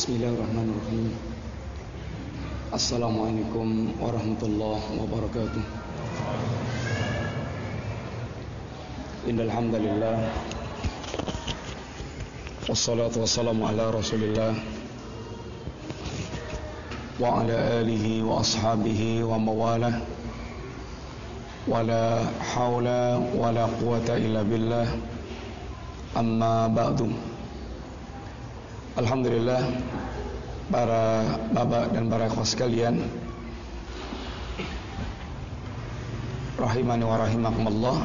Bismillahirrahmanirrahim. Assalamualaikum warahmatullahi wabarakatuh. Innal hamdalillah wassalatu wassalamu ala Rasulillah wa ala alihi wa ashabihi wa mawalah. Wala haula wala quwata illa billah. Amma ba'du. Alhamdulillah, para bapak dan para ikhwah sekalian, rahimani wa rahimakumullah.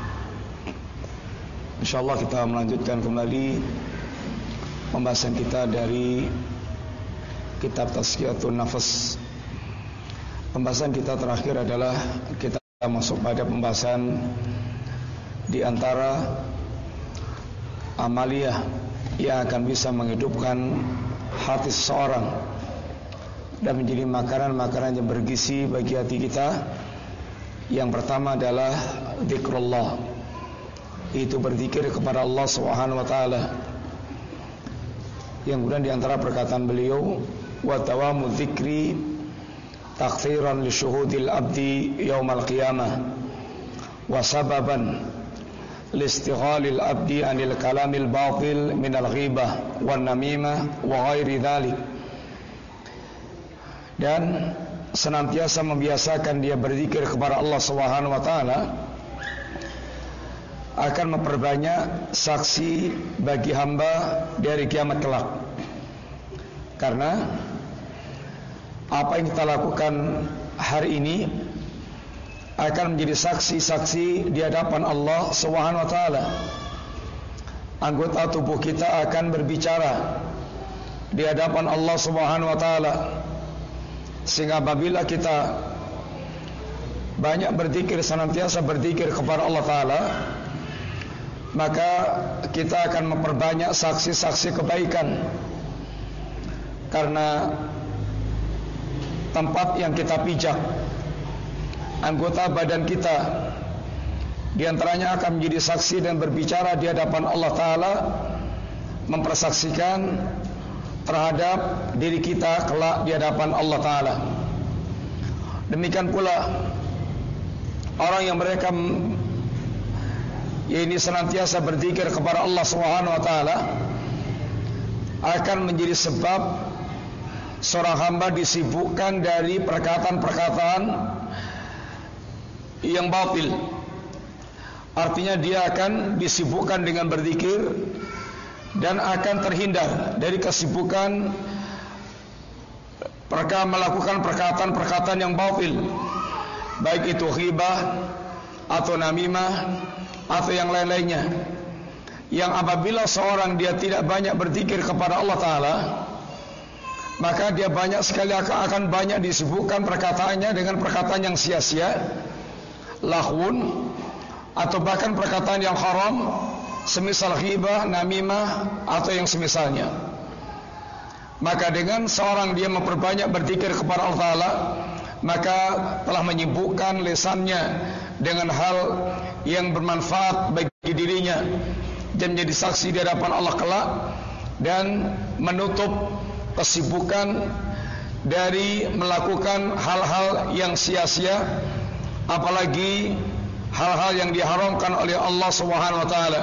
Insyaallah kita melanjutkan kembali pembahasan kita dari kitab Tazkiyatun Nafas. Pembahasan kita terakhir adalah kita masuk pada pembahasan di antara amaliyah yang akan bisa menghidupkan hati seseorang dan menjadi makanan-makanan yang bergizi bagi hati kita. Yang pertama adalah zikrullah, itu berzikir kepada Allah Subhanahu wa taala. Yang kemudian di antara perkataan beliau, wa tawamu dzikri takthiran li syuhudil abdi yaumal qiyamah wa sababan listighalil abdi anil kalamil batil minal ghibah wan namimah wa ghairi dhalik. Dan senantiasa membiasakan dia berzikir kepada Allah Subhanahu wa taala akan memperbanyak saksi bagi hamba dari kiamat kelak. Karena apa yang kita lakukan hari ini akan menjadi saksi-saksi di hadapan Allah Subhanahu wa taala. Anggota tubuh kita akan berbicara di hadapan Allah Subhanahu wa taala. Sehingga apabila kita banyak berzikir, senantiasa berzikir kepada Allah taala, maka kita akan memperbanyak saksi-saksi kebaikan. Karena tempat yang kita pijak, anggota badan kita, diantaranya akan menjadi saksi dan berbicara di hadapan Allah Ta'ala, mempersaksikan terhadap diri kita kelak di hadapan Allah Ta'ala. Demikian pula orang yang mereka ini senantiasa berzikir kepada Allah Subhanahu wa taala akan menjadi sebab seorang hamba disibukkan dari perkataan-perkataan yang batil. Artinya dia akan disibukkan dengan berzikir dan akan terhindar dari kesibukan melakukan perkataan-perkataan yang batil, baik itu ghibah atau namimah atau yang lain-lainnya. Yang apabila seorang dia tidak banyak berzikir kepada Allah Ta'ala, maka dia banyak sekali akan banyak disibukkan perkataannya dengan perkataan yang sia-sia, lahwun, atau bahkan perkataan yang haram, semisal ghibah, namimah, atau yang semisalnya. Maka dengan seorang dia memperbanyak berzikir kepada Allah Ta'ala, maka telah menyibukkan lisannya dengan hal yang bermanfaat bagi dirinya dan menjadi saksi di hadapan Allah kelak, dan menutup kesibukan dari melakukan hal-hal yang sia-sia, apalagi hal-hal yang diharamkan oleh Allah Subhanahu wa taala.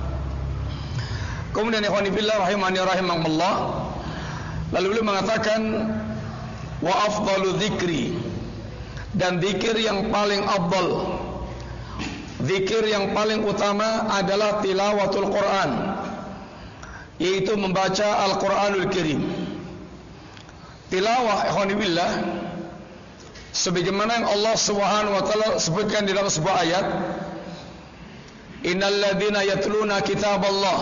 Kemudian ikhwani fillah rahimani rahimakumullah, lalu beliau mengatakan wa afdalu dzikri, dan zikir yang paling afdal, zikir yang paling utama adalah tilawatul Quran, yaitu membaca Al-Quranul Karim. Tilawah ikhwani billah, sebagaimana yang Allah Subhanahu wa taala sebutkan di dalam sebuah ayat, innal ladzina yatluna kitaballah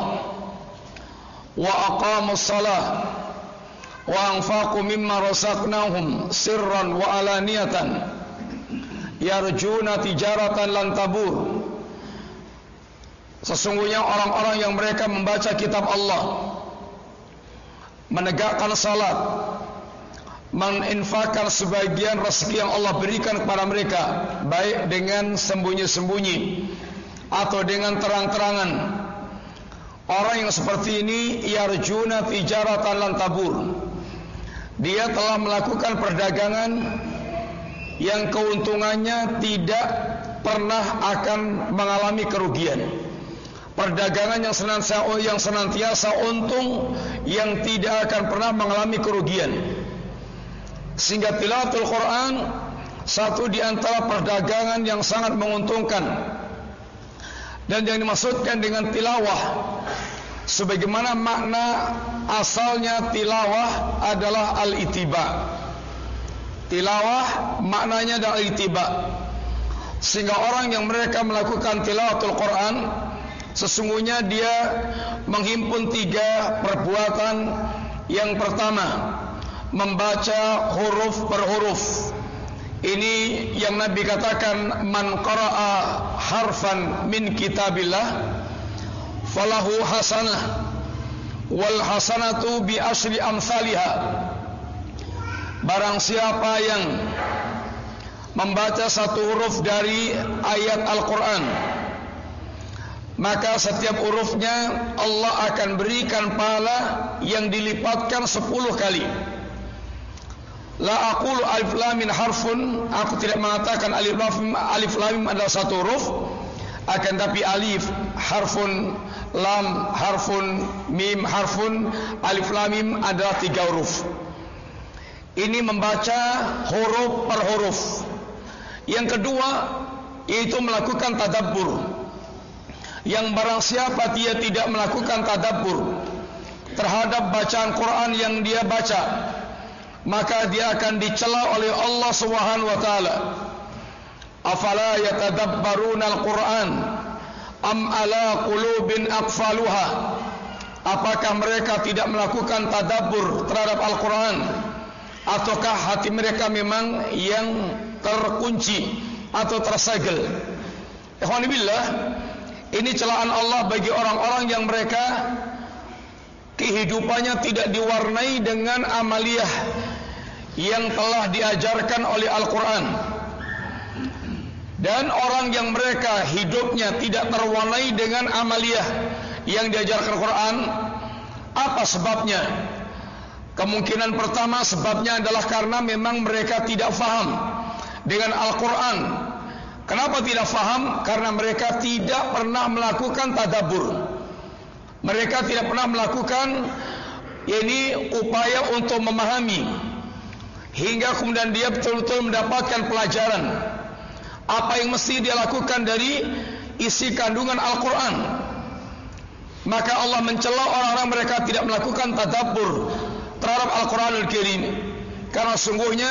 wa aqamus shalah wa anfaqu mimma razaqnahum sirran wa alaniyatan yarjuna tijaratan lan tabur. Sesungguhnya orang-orang yang mereka membaca kitab Allah, menegakkan salat, menginfakkan sebagian rezeki yang Allah berikan kepada mereka, baik dengan sembunyi-sembunyi atau dengan terang-terangan. Orang yang seperti ini yarjuna tijaratan lan tabur, dia telah melakukan perdagangan yang keuntungannya tidak pernah akan mengalami kerugian. Perdagangan yang senantiasa untung, yang tidak akan pernah mengalami kerugian. Sehingga tilawatul Quran satu di antara perdagangan yang sangat menguntungkan. Dan yang dimaksudkan dengan tilawah, sebagaimana makna asalnya tilawah adalah al-ittiba. Tilawah maknanya adalah al-ittiba. Sehingga orang yang mereka melakukan tilawatul Quran, sesungguhnya dia menghimpun 3 perbuatan. Yang pertama, membaca huruf per huruf. Ini yang Nabi katakan, man qara'a harfan min kitabillah falahu hasanah wal hasanatu bi asyri amsalha. Barang siapa yang membaca satu huruf dari ayat Al-Quran, maka setiap hurufnya Allah akan berikan pahala yang dilipatkan 10 kali. La aqulu alif lam mim harfun, aku tidak mengatakan alif lam mim adalah satu huruf, akan tapi alif harfun, lam harfun, mim harfun, alif lam mim adalah 3 huruf. Ini membaca huruf per huruf. Yang kedua, yaitu melakukan tadabbur. Yang barang siapa dia tidak melakukan tadabbur terhadap bacaan Quran yang dia baca, maka dia akan dicela oleh Allah Subhanahu wa taala. Afala yatadabbaruna al-Quran am ala qulubin aqfaluha? Apakah mereka tidak melakukan tadabbur terhadap Al-Quran, ataukah hati mereka memang yang terkunci atau tersegel? Ikhwan billah, ini celaan Allah bagi orang-orang yang mereka kehidupannya tidak diwarnai dengan amaliyah yang telah diajarkan oleh Al-Quran. Dan orang yang mereka hidupnya tidak terwarnai dengan amaliyah yang diajarkan Al-Quran, apa sebabnya? Kemungkinan pertama sebabnya adalah karena memang mereka tidak faham dengan Al-Quran. Kenapa tidak faham? Karena mereka tidak pernah melakukan tadabbur. Mereka tidak pernah melakukan ini upaya untuk memahami, hingga kemudian dia betul-betul mendapatkan pelajaran apa yang mesti dia lakukan dari isi kandungan Al-Quran. Maka Allah mencela orang-orang mereka tidak melakukan tadabbur terhadap Al-Quranul Karim. Karena sungguhnya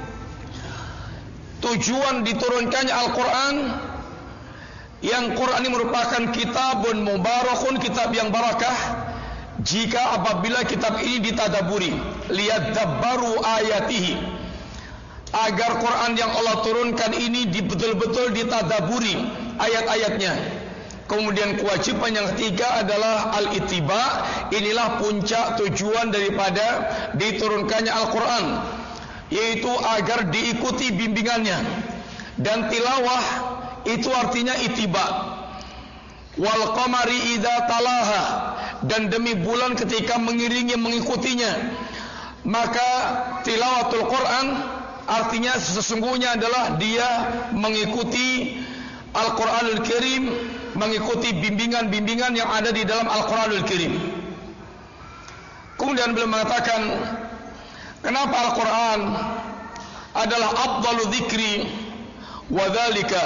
tujuan diturunkannya Al-Quran, yang Quran ini merupakan kitabun mubarakun, kitab yang barakah, jika apabila kitab ini ditadaburi, liyadabbaru ayatihi, agar Quran yang Allah turunkan ini betul-betul ditadaburi ayat-ayatnya. Kemudian kewajiban yang ketiga adalah al-ittiba. Inilah puncak tujuan daripada diturunkannya Al-Quran, yaitu agar diikuti bimbingannya. Dan tilawah itu artinya ittiba. Wal qamari idza talaha, dan demi bulan ketika mengiringi mengikutinya. Maka tilawatul Quran artinya sesungguhnya adalah dia mengikuti Al-Quranul Karim, mengikuti bimbingan-bimbingan yang ada di dalam Al-Quranul Karim. Kemudian beliau mengatakan, kenapa Al-Quran adalah afdalu dzikri wa dzalika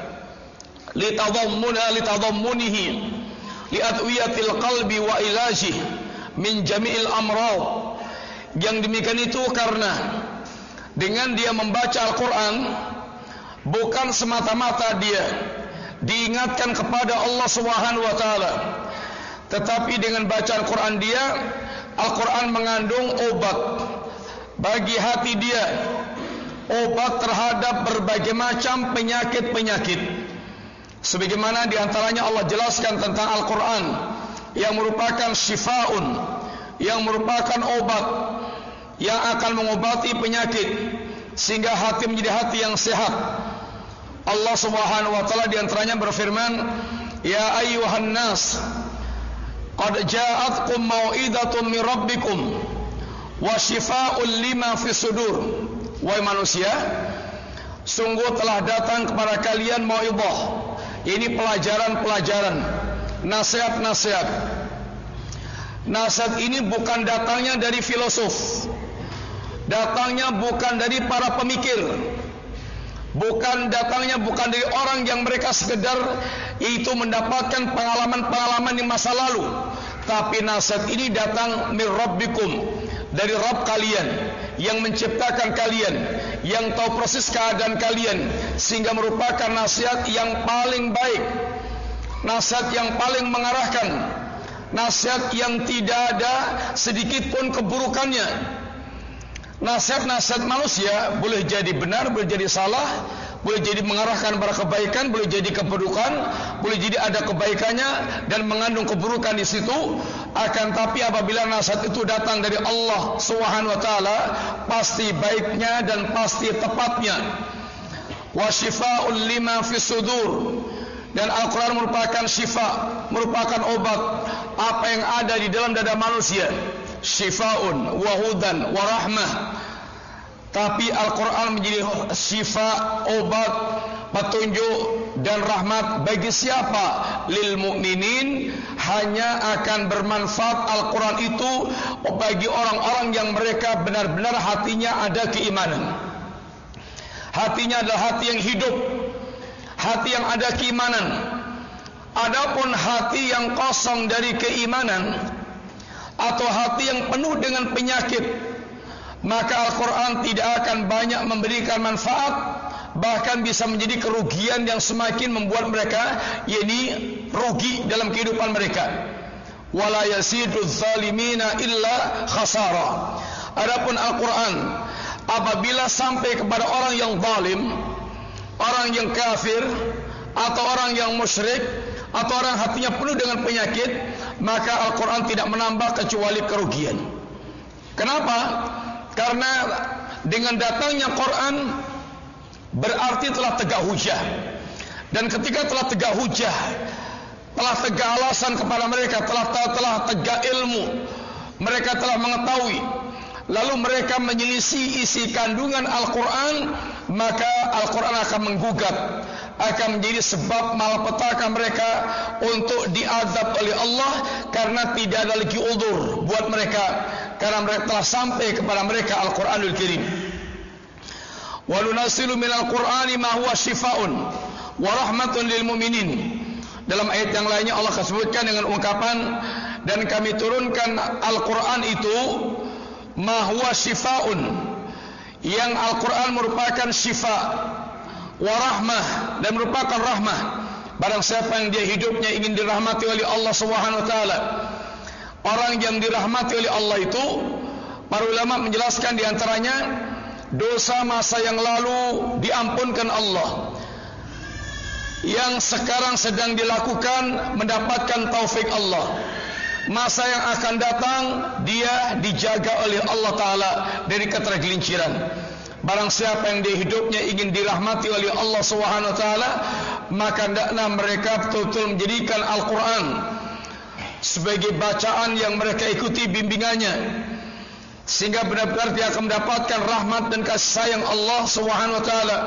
litadammunihi liadwiyatil qalbi wa ilajihi min jami'il amrad. Yang demikian itu karena dengan dia membaca Al-Quran, bukan semata-mata dia diingatkan kepada Allah Subhanahu wa taala, tetapi dengan bacaan Quran dia, Al-Quran mengandung obat bagi hati dia, obat terhadap berbagai macam penyakit-penyakit. Sebagaimana diantaranya Allah jelaskan tentang Al-Quran yang merupakan syifaun, yang merupakan obat yang akan mengobati penyakit sehingga hati menjadi hati yang sehat. Allah Subhanahu wa taala diantaranya berfirman, ya ayyuhan nas qad ja'atkum mau'idatun min rabbikum wa syifaa'un lima fis sudur. Wahai manusia, sungguh telah datang kepada kalian mau'izah. Ini pelajaran-pelajaran, nasihat-nasihat. Nasihat ini bukan datangnya dari filosof, datangnya bukan dari para pemikir, bukan dari orang yang mereka sekedar itu mendapatkan pengalaman-pengalaman di masa lalu. Tapi nasihat ini datang min rabbikum, dari Rabb kalian yang menciptakan kalian, yang tahu persis keadaan kalian, sehingga merupakan nasihat yang paling baik, nasihat yang paling mengarahkan, nasihat yang tidak ada sedikit pun keburukannya. Nasihat-nasihat manusia boleh jadi benar, boleh jadi salah, boleh jadi mengarahkan kepada kebaikan, boleh jadi keburukan, boleh jadi ada kebaikannya dan mengandung keburukan di situ. Akan tapi apabila nasihat itu datang dari Allah Subhanahu wa taala, pasti baiknya dan pasti tepatnya. Wa syifaa'un lima fis sudur. Dan Al-Quran merupakan syifa, merupakan obat apa yang ada di dalam dada manusia. Syifaun wa hudan wa rahmah. Tapi Al-Quran menjadi syifa, obat, petunjuk dan rahmat bagi siapa? Lil mu'minin. Hanya akan bermanfaat Al-Quran itu bagi orang-orang yang mereka benar-benar hatinya ada keimanan. Hatinya adalah hati yang hidup, hati yang ada keimanan. Adapun hati yang kosong dari keimanan atau hati yang penuh dengan penyakit, maka Al-Quran tidak akan banyak memberikan manfaat, bahkan bisa menjadi kerugian yang semakin membuat mereka yakni rugi dalam kehidupan mereka. Wala yasiduz zalimina illa khasara. Adapun Al-Quran apabila sampai kepada orang yang zalim, orang yang kafir, atau orang yang musyrik, atau orang hatinya penuh dengan penyakit, maka Al-Quran tidak menambah kecuali kerugian. Kenapa? Karena dengan datangnya Quran berarti telah tegak hujah. Dan ketika telah tegak hujah, telah tegak alasan kepada mereka, telah tegak ilmu, mereka telah mengetahui, lalu mereka menyelisih isi kandungan Al-Quran, maka Al-Quran akan menggugat, akan menjadi sebab malapetaka mereka untuk diazab oleh Allah, karena tidak ada lagi udzur buat mereka, karena mereka telah sampai kepada mereka Al-Quranul Karim. Wa nunazzilu minal Qur'ani ma huwa syifaa'un wa rahmatun lil mu'minin. Dalam ayat yang lainnya Allah sebutkan dengan ungkapan, dan kami turunkan Al-Quran itu ma huwa syifaa'un, yang Al-Quran merupakan syifa, wa rahmah, dan merupakan rahmah. Barang siapa yang dia hidupnya ingin dirahmati oleh Allah Subhanahu wa taala. Orang yang dirahmati oleh Allah itu, para ulama menjelaskan di antaranya dosa masa yang lalu diampunkan Allah, yang sekarang sedang dilakukan mendapatkan taufik Allah. Masa yang akan datang dia dijaga oleh Allah Ta'ala dari ketergelinciran. Barang siapa yang dia hidupnya ingin dirahmati oleh Allah Subhanahu wa taala, maka hendaklah mereka betul-betul menjadikan Al-Quran sebagai bacaan yang mereka ikuti bimbingannya, sehingga benar-benar dia akan mendapatkan rahmat dan kasih sayang Allah Subhanahu wa taala.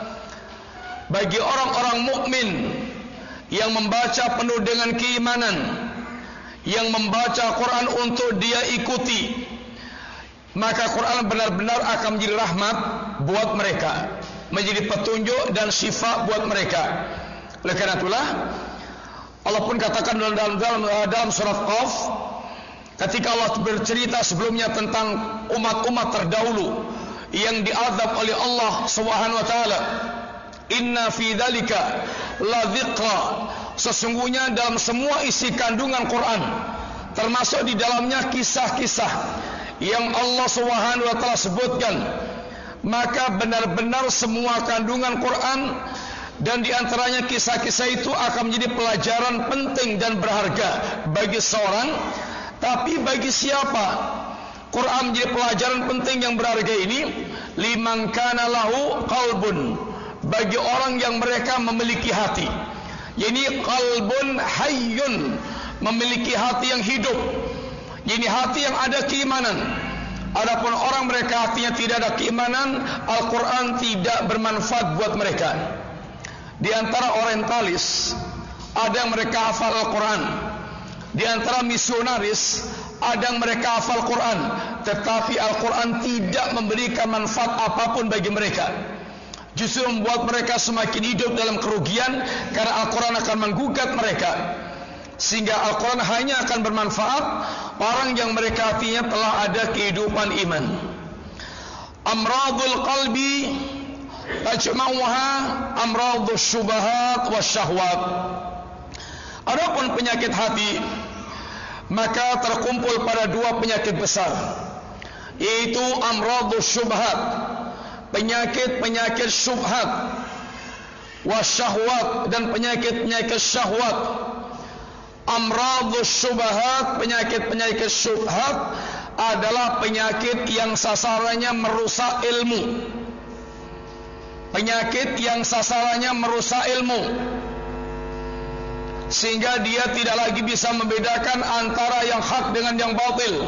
Bagi orang-orang mukmin yang membaca penuh dengan keimanan, yang membaca Quran untuk dia ikuti, maka Quran benar-benar akan menjadi rahmat buat mereka, menjadi petunjuk dan syifa buat mereka. Oleh karena itulah Allah pun katakan dalam surat Qaf, ketika Allah bercerita sebelumnya tentang umat-umat terdahulu yang diazab oleh Allah Subhanahu wa taala, inna fi dzalika la dzikra, sesungguhnya dalam semua isi kandungan Quran, termasuk di dalamnya kisah-kisah yang Allah Subhanahu wa taala sebutkan, maka benar-benar semua kandungan Quran dan di antaranya kisah-kisah itu akan menjadi pelajaran penting dan berharga bagi seorang. Tapi bagi siapa Quran menjadi pelajaran penting yang berharga ini? Liman kana lahu qalbun, bagi orang yang mereka memiliki hati. Yani qalbun hayyun, memiliki hati yang hidup. Yani hati yang ada keimanan, Adapun orang mereka hatinya tidak ada keimanan, Al-Quran tidak bermanfaat buat mereka. Di antara orientalis, ada yang mereka hafal Al-Quran. Di antara misionaris, ada yang mereka hafal Quran, tetapi Al-Quran tidak memberikan manfaat apapun bagi mereka. Justru membuat mereka semakin hidup dalam kerugian, karena Al-Quran akan menggugat mereka. Sehingga Al-Quran hanya akan bermanfaat orang yang mereka hatinya telah ada kehidupan iman. Amradul qalbi tajma'uha amradus syubahat wasyahwat. Adapun penyakit hati, maka terkumpul pada dua penyakit besar, yaitu amradus syubahat, penyakit-penyakit syubhat, wasyahwat, dan penyakit-penyakit syahwat. Amradus syubhat, penyakit-penyakit syubhat adalah penyakit yang sasarannya merusak ilmu. Penyakit yang sasarannya merusak ilmu, sehingga dia tidak lagi bisa membedakan antara yang hak dengan yang batil.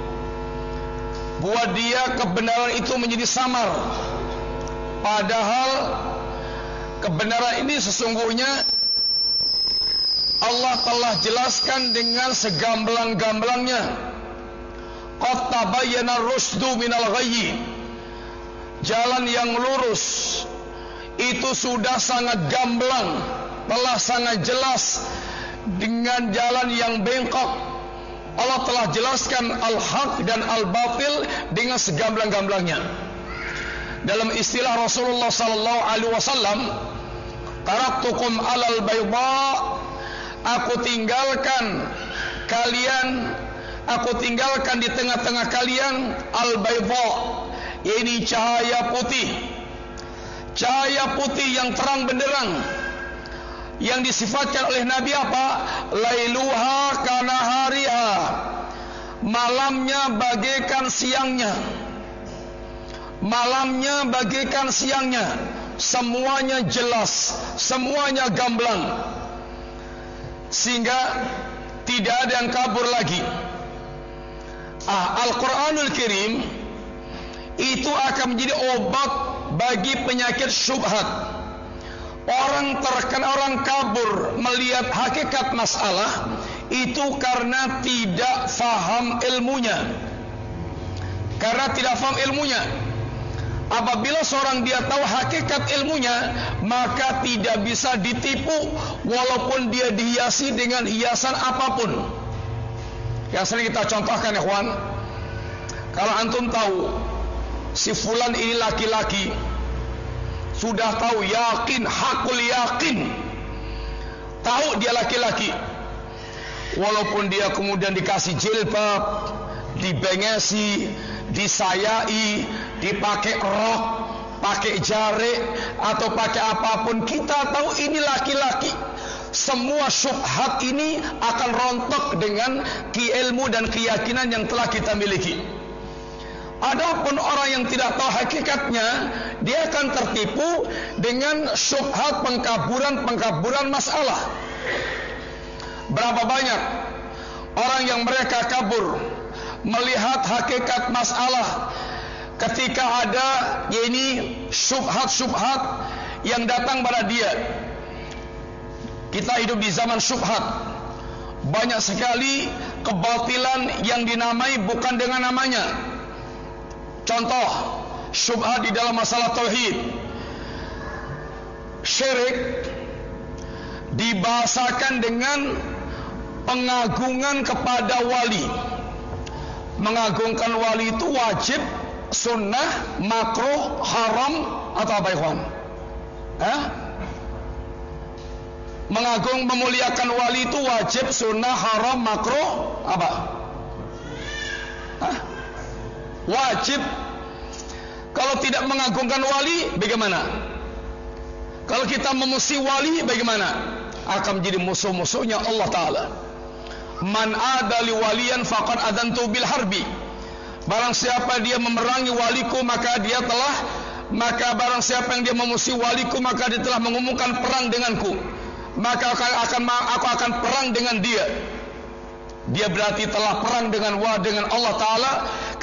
Buat dia kebenaran itu menjadi samar, padahal kebenaran ini sesungguhnya Allah telah jelaskan dengan segamblang-gamblangnya. Qad tabayyana ar-rusdu minal ghayyi. Jalan yang lurus itu sudah sangat gamblang, telah sangat jelas dengan jalan yang bengkok. Allah telah jelaskan al-haq dan al-batil dengan segamblang-gamblangnya. Dalam istilah Rasulullah sallallahu alaihi wasallam, taraktukum alal bayda, aku tinggalkan di tengah-tengah kalian al-bayda, ini cahaya putih. Cahaya putih yang terang benderang, yang disifatkan oleh Nabi apa? Lailuha kanahariha, malamnya bagaikan siangnya. Malamnya bagaikan siangnya, semuanya jelas, semuanya gamblang, sehingga tidak ada yang kabur lagi. Al-Quranul Karim itu akan menjadi obat bagi penyakit syubhat. Orang terkena, orang kabur melihat hakikat masalah itu karena tidak faham ilmunya. Karena tidak faham ilmunya. Apabila seorang dia tahu hakikat ilmunya, maka tidak bisa ditipu walaupun dia dihiasi dengan hiasan apapun. Yang sering kita contohkan, ya kawan, kalau antum tahu si fulan ini laki-laki, sudah tahu yakin, hakul yakin, tahu dia laki-laki, walaupun dia kemudian dikasih jilbab, dibengesi, disayai, dipakai rok, pakai jari, atau pakai apapun, kita tahu ini laki-laki. Semua syubhat ini akan rontok dengan ilmu dan keyakinan yang telah kita miliki. Adapun orang yang tidak tahu hakikatnya, dia akan tertipu dengan syubhat, pengkaburan masalah. Berapa banyak orang yang mereka kabur melihat hakikat masalah ketika ada syubhat-syubhat yang datang pada dia. Kita hidup di zaman syubhat. Banyak sekali kebatilan yang dinamai bukan dengan namanya. Contoh, syubhat di dalam masalah tauhid. Syirik dibahasakan dengan pengagungan kepada wali. Mengagungkan wali itu wajib, sunnah, makruh, haram, atau apa ikhwan? Memuliakan wali itu wajib, sunnah, haram, makruh, apa? Wajib. Kalau tidak mengagungkan wali, bagaimana? Kalau kita memusuhi wali, bagaimana? Akan menjadi musuh-musuhnya Allah Ta'ala. Man adali waliyan faqad adantu bil harbi. Barang siapa dia memerangi waliku, maka barang siapa yang dia memusuhi waliku, maka dia telah mengumumkan perang denganku. Maka aku akan perang dengan dia. Dia berarti telah perang dengan Allah Ta'ala,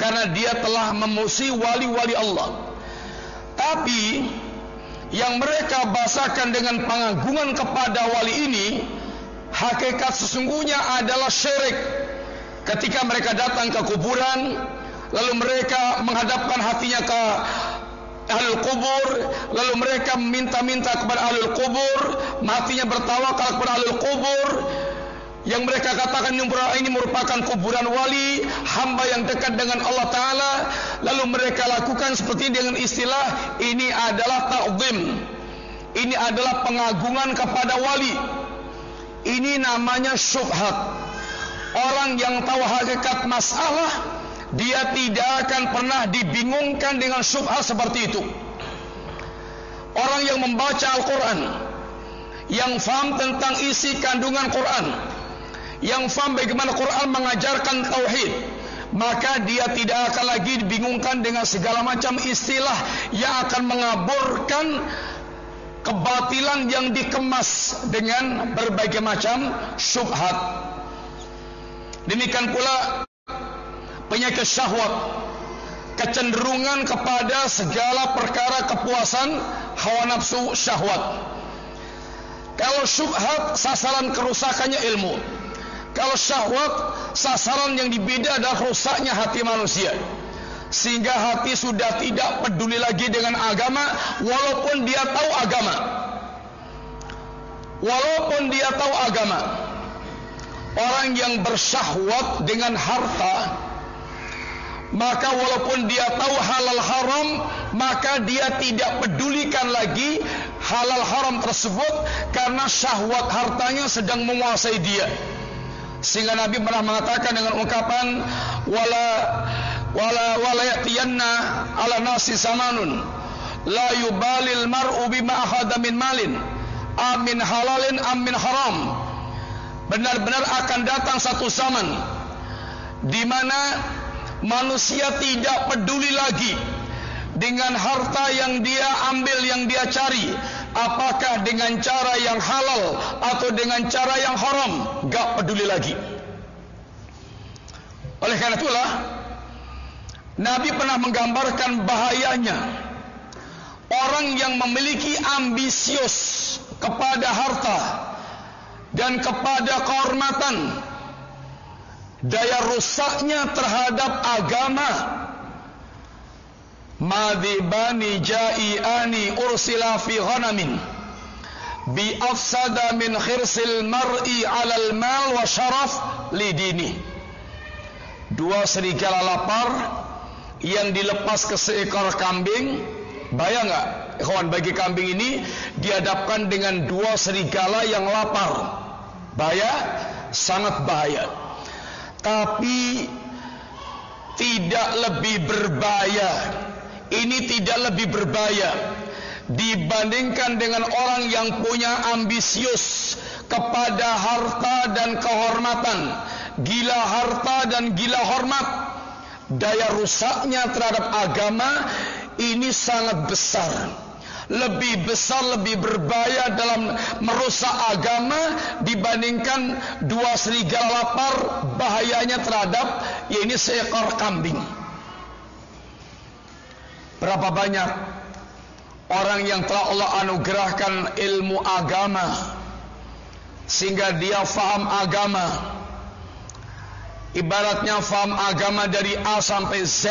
karena dia telah memusuhi wali-wali Allah. Tapi yang mereka bahasakan dengan pengagungan kepada wali ini, hakikat sesungguhnya adalah syirik. Ketika mereka datang ke kuburan, lalu mereka menghadapkan hatinya ke ahlul kubur, lalu mereka minta-minta kepada ahlul kubur, hatinya bertawakal kepada ahlul kubur, yang mereka katakan ini merupakan kuburan wali, hamba yang dekat dengan Allah Ta'ala. Lalu mereka lakukan seperti dengan istilah, ini adalah ta'zim, ini adalah pengagungan kepada wali. Ini namanya syubhat. Orang yang tahu hakikat masalah, dia tidak akan pernah dibingungkan dengan syubhat seperti itu. Orang yang membaca Al-Quran, yang faham tentang isi kandungan Quran, yang faham bagaimana Quran mengajarkan tauhid, maka dia tidak akan lagi dibingungkan dengan segala macam istilah yang akan mengaburkan kebatilan yang dikemas dengan berbagai macam syubhat. Demikian pula penyakit syahwat, kecenderungan kepada segala perkara kepuasan hawa nafsu syahwat. Kalau syubhat, sasaran kerusakannya ilmu. Kalau syahwat, sasaran yang dibida adalah rusaknya hati manusia, sehingga hati sudah tidak peduli lagi dengan agama, walaupun dia tahu agama. Walaupun dia tahu agama. Orang yang bersyahwat dengan harta, maka walaupun dia tahu halal haram, maka dia tidak pedulikan lagi halal haram tersebut, karena syahwat hartanya sedang menguasai dia. Sehingga Nabi pernah mengatakan dengan ungkapan wala yatiyanna ala nasi samanun la yubalil mar'u bima akhadha min malin amin halalin amin haram. Benar-benar akan datang satu zaman di mana manusia tidak peduli lagi dengan harta yang dia ambil, yang dia cari, apakah dengan cara yang halal atau dengan cara yang haram, gak peduli lagi. Oleh karena itulah Nabi pernah menggambarkan bahayanya orang yang memiliki ambisius kepada harta dan kepada kehormatan, daya rusaknya terhadap agama. Madhibani ja'iani ursila fi ghanamin bi afsada min khirsil mar'i 'alal mal wa syaraf lidini. Dua serigala lapar yang dilepas ke seekor kambing. Bayang enggak, ikhwan, bagi kambing ini dihadapkan dengan dua serigala yang lapar. Bahaya, sangat bahaya. Tapi tidak lebih berbahaya. Ini tidak lebih berbahaya dibandingkan dengan orang yang punya ambisius kepada harta dan kehormatan, gila harta dan gila hormat. Daya rusaknya terhadap agama ini sangat besar. Lebih besar, lebih berbahaya dalam merusak agama dibandingkan dua serigala lapar bahayanya terhadap, yaitu seekor kambing. Berapa banyak orang yang telah Allah anugerahkan ilmu agama sehingga dia faham agama, ibaratnya faham agama dari A sampai Z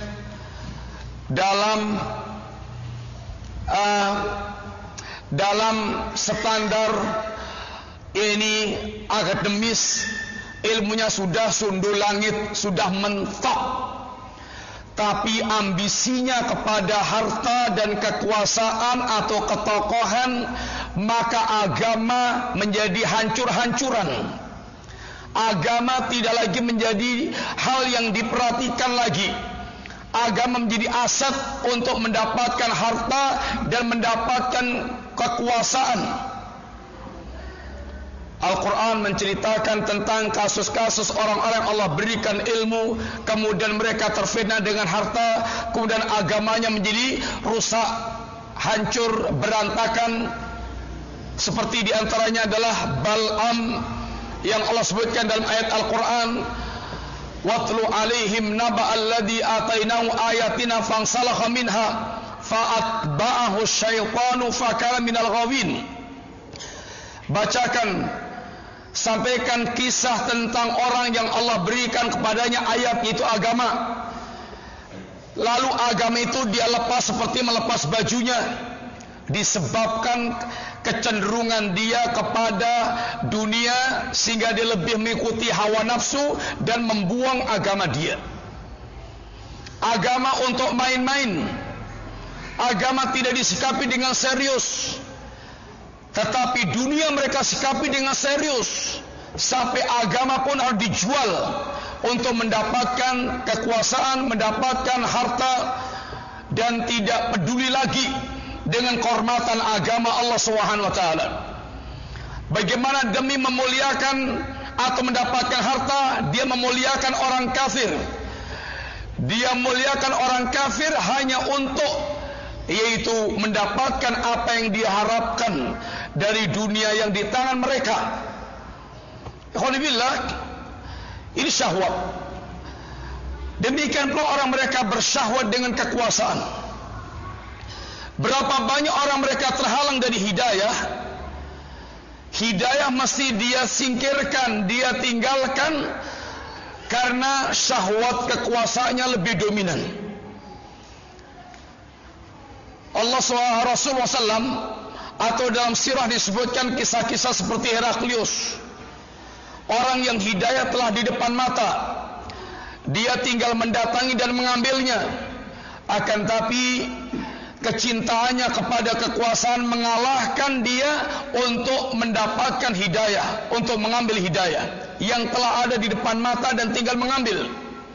dalam standar ini akademis, ilmunya sudah sundul langit, sudah mentok, tapi ambisinya kepada harta dan kekuasaan atau ketokohan, maka agama menjadi hancur-hancuran. Agama tidak lagi menjadi hal yang diperhatikan lagi. Agama menjadi aset untuk mendapatkan harta dan mendapatkan kekuasaan. Al-Quran menceritakan tentang kasus-kasus orang-orang Allah berikan ilmu, kemudian mereka terfitnah dengan harta, kemudian agamanya menjadi rusak, hancur, berantakan. Seperti diantaranya adalah Bal'am yang Allah sebutkan dalam ayat Al-Quran, watlu alaihim naba alladhi atainahu ayatina fansalakha minha fa'atba'ahu syaitanu fakana minal ghawin. Bacakan, sampaikan kisah tentang orang yang Allah berikan kepadanya ayat, yaitu agama. Lalu agama itu dia lepas seperti melepas bajunya, disebabkan kecenderungan dia kepada dunia sehingga dia lebih mengikuti hawa nafsu dan membuang agama dia. Agama untuk main-main, agama tidak disikapi dengan serius, tetapi dunia mereka sikapi dengan serius, sampai agama pun harus dijual untuk mendapatkan kekuasaan, mendapatkan harta, dan tidak peduli lagi dengan kehormatan agama Allah Subhanahu wa taala. Bagaimana demi memuliakan atau mendapatkan harta, dia memuliakan orang kafir. Dia memuliakan orang kafir hanya untuk, yaitu mendapatkan apa yang dia harapkan dari dunia yang di tangan mereka. Alhamdulillah, ini syahwat. Demikian pula orang mereka bersyahwat dengan kekuasaan. Berapa banyak orang mereka terhalang dari hidayah. Hidayah mesti dia singkirkan, dia tinggalkan, karena syahwat kekuasaannya lebih dominan. Rasulullah SAW atau dalam sirah disebutkan kisah-kisah seperti Heraklius, orang yang hidayah telah di depan mata, dia tinggal mendatangi dan mengambilnya. Akan tapi kecintaannya kepada kekuasaan mengalahkan dia untuk mendapatkan hidayah, untuk mengambil hidayah yang telah ada di depan mata dan tinggal mengambil.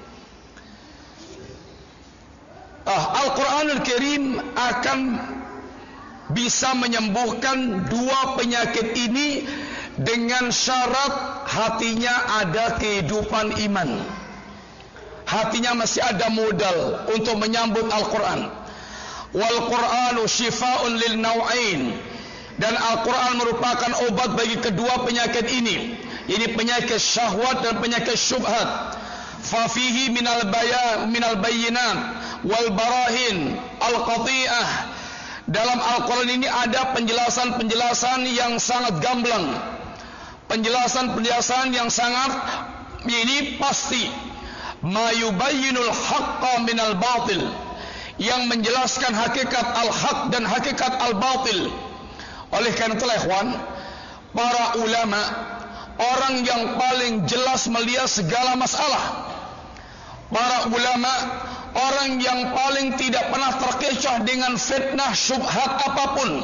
Al-Quranul Karim akan bisa menyembuhkan dua penyakit ini dengan syarat hatinya ada kehidupan iman. Hatinya masih ada modal untuk menyambut Al-Quran. Wal Qur'anu shifaa'un lil naw'ain, dan Al-Quran merupakan obat bagi kedua penyakit ini. Ini penyakit syahwat dan penyakit syubhat. Fa fihi minal bayyinat wal barahin al-qati'ah. Dalam Al-Quran ini ada penjelasan-penjelasan yang sangat gamblang, penjelasan-penjelasan yang sangat ini pasti. Ma yubayyinul haqqa minal batil, yang menjelaskan hakikat al-haq dan hakikat al-batil. Oleh karena itulah ikhwan, para ulama, orang yang paling jelas melihat segala masalah. Para ulama, orang yang paling tidak pernah terkecoh dengan fitnah syubhat apapun.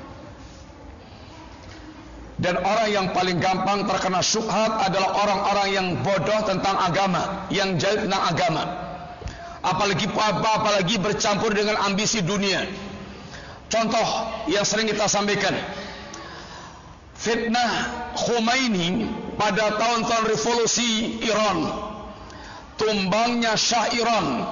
Dan orang yang paling gampang terkena syubhat adalah orang-orang yang bodoh tentang agama, yang jahil tentang agama. Apalagi bercampur dengan ambisi dunia. Contoh yang sering kita sampaikan, fitnah Khomeini pada tahun-tahun revolusi Iran, tumbangnya Shah Iran,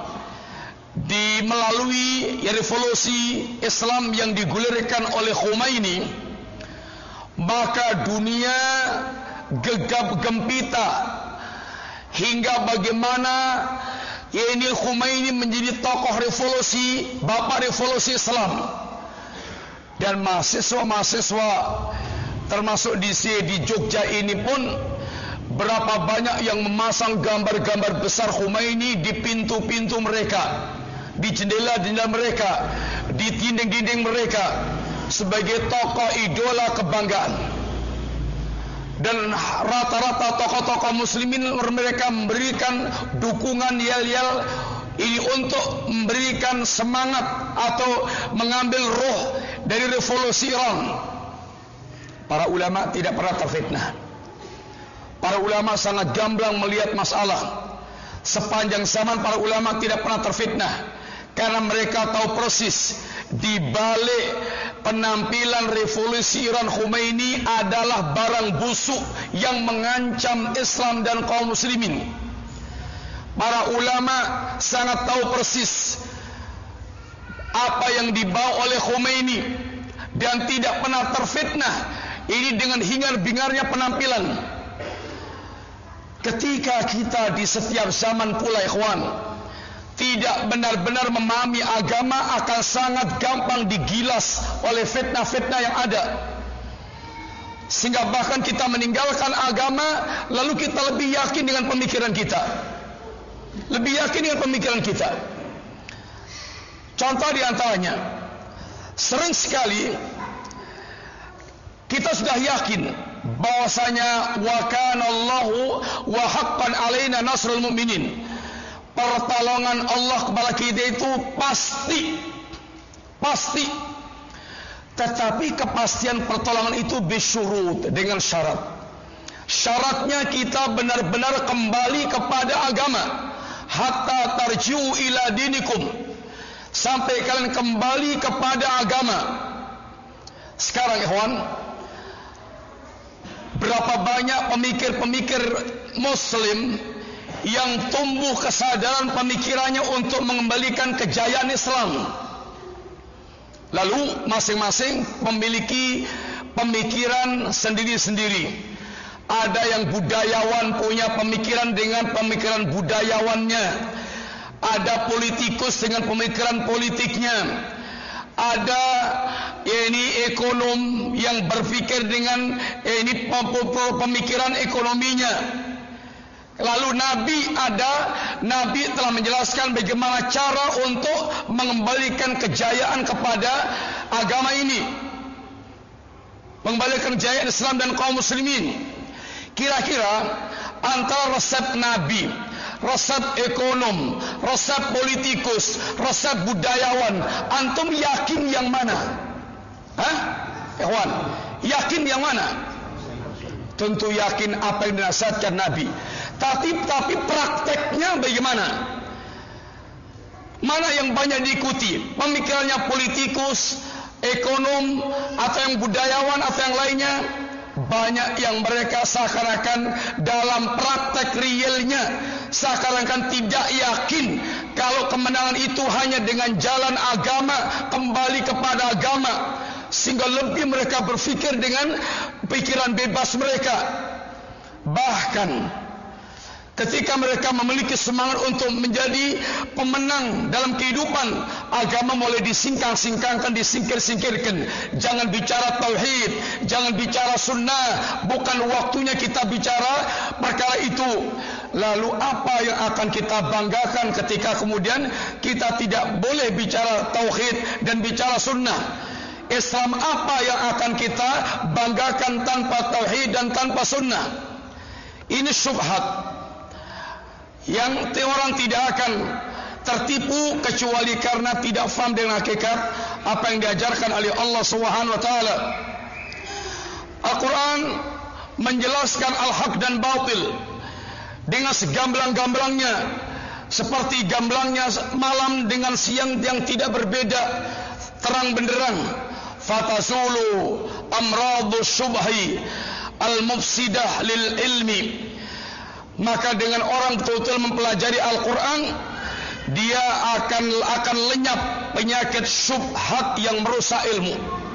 melalui revolusi Islam yang digulirkan oleh Khomeini, maka dunia gegap gempita hingga bagaimana ini Khomeini menjadi tokoh revolusi, bapak revolusi Islam. Dan mahasiswa-mahasiswa termasuk di Jogja ini pun berapa banyak yang memasang gambar-gambar besar Khomeini di pintu-pintu mereka, di jendela-jendela mereka, di dinding-dinding mereka, sebagai tokoh idola kebanggaan. Dan rata-rata tokoh-tokoh muslimin mereka memberikan dukungan yel-yel ini untuk memberikan semangat atau mengambil roh dari revolusi Iran. Para ulama tidak pernah terfitnah. Para ulama sangat gamblang melihat masalah. Sepanjang zaman para ulama tidak pernah terfitnah, karena mereka tahu persis di balik penampilan revolusi Iran Khomeini adalah barang busuk yang mengancam Islam dan kaum muslimin. Para ulama sangat tahu persis apa yang dibawa oleh Khomeini dan tidak pernah terfitnah ini dengan hingar-bingarnya penampilan. ketika kita di setiap zaman pula ikhwan tidak benar-benar memahami agama, akan sangat gampang digilas oleh fitnah-fitnah yang ada, sehingga bahkan kita meninggalkan agama, lalu kita lebih yakin dengan pemikiran kita, lebih yakin dengan pemikiran kita. Contoh diantaranya, sering sekali kita sudah yakin bahwasanya wa kana Allahu wa haqqan alaina nasrul mu'minin, pertolongan Allah kepada kita itu pasti. Tetapi kepastian pertolongan itu bisyurut, dengan syarat. Syaratnya kita benar-benar kembali kepada agama, hatta tarji'u ila dinikum, sampai kalian kembali kepada agama. Sekarang ikhwan, berapa banyak pemikir-pemikir muslim yang tumbuh kesadaran pemikirannya untuk mengembalikan kejayaan Islam, lalu masing-masing memiliki pemikiran sendiri-sendiri. Ada yang budayawan punya pemikiran dengan pemikiran budayawannya, ada politikus dengan pemikiran politiknya, ada ekonom yang berpikir dengan pemikiran ekonominya. Lalu Nabi telah menjelaskan bagaimana cara untuk mengembalikan kejayaan kepada agama ini, mengembalikan kejayaan Islam dan kaum muslimin. Kira-kira antara resep Nabi, resep ekonom, resep politikus, resep budayawan, antum yakin yang mana? Ikhwan, yakin yang mana? Tentu yakin apa yang dinasihatkan Nabi. Tapi prakteknya bagaimana? Mana yang banyak diikuti? Pemikirannya politikus, ekonom, atau yang budayawan, atau yang lainnya? Banyak yang mereka seakan-akan dalam praktek realnya seakan-akan tidak yakin kalau kemenangan itu hanya dengan jalan agama, kembali kepada agama, sehingga lebih mereka berpikir dengan pikiran bebas mereka. Bahkan ketika mereka memiliki semangat untuk menjadi pemenang dalam kehidupan, agama mulai disingkirkan. Jangan bicara tauhid, jangan bicara sunnah, bukan waktunya kita bicara perkara itu. Lalu apa yang akan kita banggakan ketika kemudian kita tidak boleh bicara tauhid dan bicara sunnah? Islam apa yang akan kita banggakan tanpa tauhid dan tanpa sunnah? Ini syubhat yang orang tidak akan tertipu kecuali karena tidak faham dengan hakikat apa yang diajarkan oleh Allah Subhanahu wa taala. Al-Quran menjelaskan al-haq dan batil dengan segamblang-gamblangnya, seperti gamblangnya malam dengan siang yang tidak berbeda, terang benderang. Fatazulu amradu syubhi al-mufsidah lil ilmi. Maka dengan orang betul-betul mempelajari Al-Quran, dia akan lenyap penyakit syubhat yang merusak ilmu.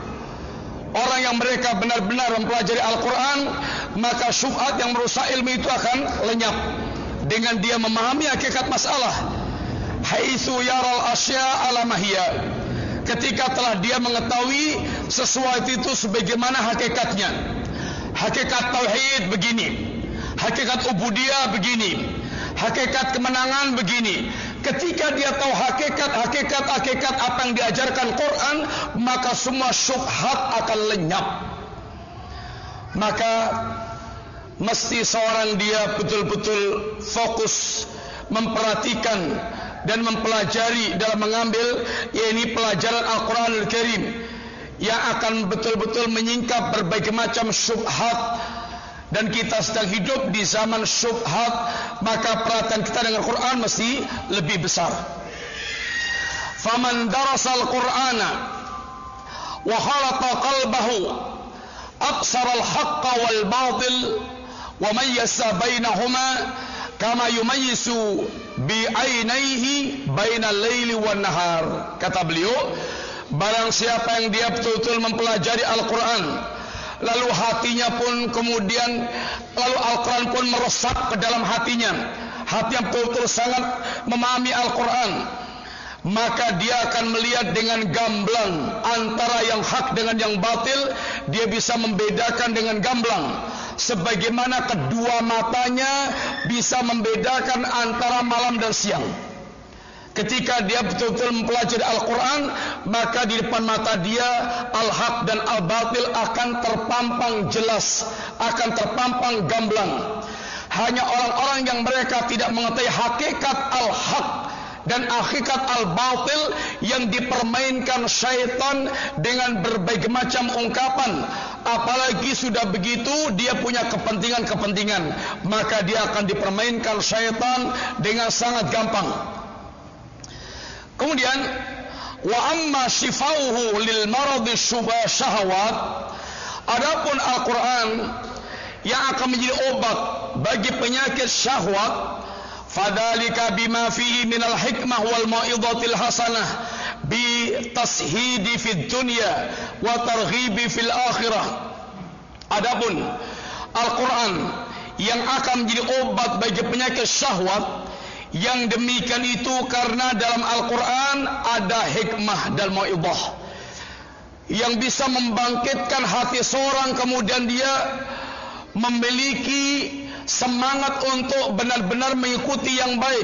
Orang yang mereka benar-benar mempelajari Al-Quran, maka syubhat yang merusak ilmu itu akan lenyap dengan dia memahami hakikat masalah. Haitsu yaral asya ala mahiyya, ketika telah dia mengetahui sesuatu itu sebagaimana hakikatnya. Hakikat tauhid begini, hakikat ubudiyah begini, hakikat kemenangan begini. Ketika dia tahu hakikat apa yang diajarkan Quran, maka semua syubhat akan lenyap. Maka mesti seorang dia betul-betul fokus memperhatikan dan mempelajari dalam mengambil pelajaran Al-Quranul Karim yang akan betul-betul menyingkap berbagai macam syubhat. Dan kita sedang hidup di zaman syubhat, maka perhatian kita dengan Quran mesti lebih besar. Faman darasal Qur'ana wa khalata qalbahu absaral haqqa wal batil wa mayyasa bainahuma kama yumayyisu bi ainaihi bainal laili wan nahar. Kata beliau, barang siapa yang dia betul-betul mempelajari Al-Quran, lalu hatinya pun kemudian, lalu Al-Quran pun meresap ke dalam hatinya, hati yang betul-betul sangat memahami Al-Quran, maka dia akan melihat dengan gamblang antara yang hak dengan yang batil. Dia bisa membedakan dengan gamblang, sebagaimana kedua matanya bisa membedakan antara malam dan siang. Ketika dia betul-betul mempelajari Al-Quran, maka di depan mata dia al-haq dan al-batil akan terpampang jelas, akan terpampang gamblang. Hanya orang-orang yang mereka tidak mengetahui hakikat al-haq dan hakikat al-batil yang dipermainkan syaitan dengan berbagai macam ungkapan, apalagi sudah begitu dia punya kepentingan-kepentingan, maka dia akan dipermainkan syaitan dengan sangat gampang. Kemudian, wa amma shifauhu lil maradi syahwat, adapun Al-Quran yang akan menjadi obat bagi penyakit syahwat, fadalika bima fihi minal hikmah wal mau'izatil hasanah bi tashidi fid dunya wa targhibi fil akhirah. Adapun Al-Quran yang akan menjadi obat bagi penyakit syahwat, yang demikian itu karena dalam Al-Quran ada hikmah dan mau'izah yang bisa membangkitkan hati seorang, kemudian dia memiliki semangat untuk benar-benar mengikuti yang baik,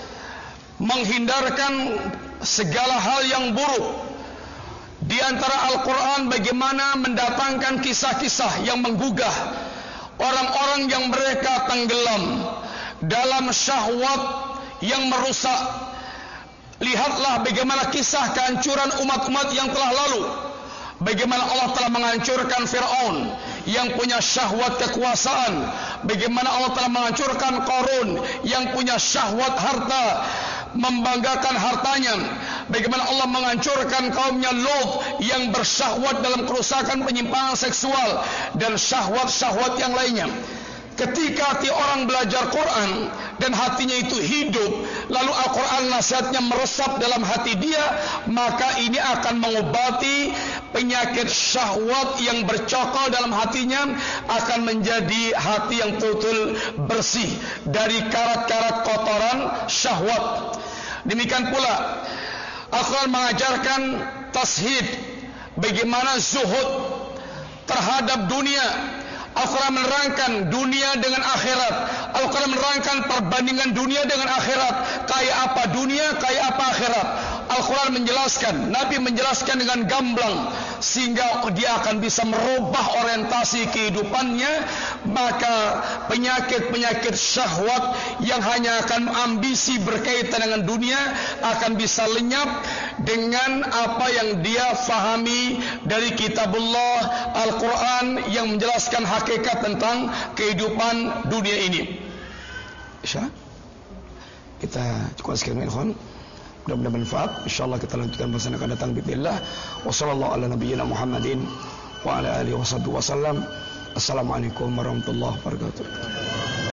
menghindarkan segala hal yang buruk. Di antara Al-Quran bagaimana mendatangkan kisah-kisah yang menggugah orang-orang yang mereka tenggelam dalam syahwat yang merusak. Lihatlah bagaimana kisah kehancuran umat-umat yang telah lalu, bagaimana Allah telah menghancurkan Fir'aun yang punya syahwat kekuasaan, bagaimana Allah telah menghancurkan Qarun yang punya syahwat harta, membanggakan hartanya, bagaimana Allah menghancurkan kaumnya Lot yang bersyahwat dalam kerusakan penyimpangan seksual dan syahwat-syahwat yang lainnya. Ketika hati orang belajar Quran dan hatinya itu hidup, lalu Al-Quran nasihatnya meresap dalam hati dia, maka ini akan mengobati penyakit syahwat yang bercokol dalam hatinya, akan menjadi hati yang betul-betul bersih dari karat-karat kotoran syahwat. Demikian pula Al-Quran mengajarkan tashid, bagaimana zuhud terhadap dunia. Al-Quran menerangkan dunia dengan akhirat. Al-Quran menerangkan perbandingan dunia dengan akhirat. Kayak apa dunia, kayak apa akhirat. Al-Quran menjelaskan, Nabi menjelaskan dengan gamblang, sehingga dia akan bisa merubah orientasi kehidupannya. Maka penyakit-penyakit syahwat yang hanya akan ambisi berkaitan dengan dunia akan bisa lenyap dengan apa yang dia fahami dari kitabullah Al-Quran yang menjelaskan hakikat tentang kehidupan dunia ini. Insya kita cukup sekian, ikhwan. Mudah-mudahan bermanfaat. Insyaallah kita lanjutkan bahasan akan datang bismillah. Wassallallahu ala nabiyyina Muhammadin wa ala alihi wasallam. Assalamualaikum warahmatullahi wabarakatuh.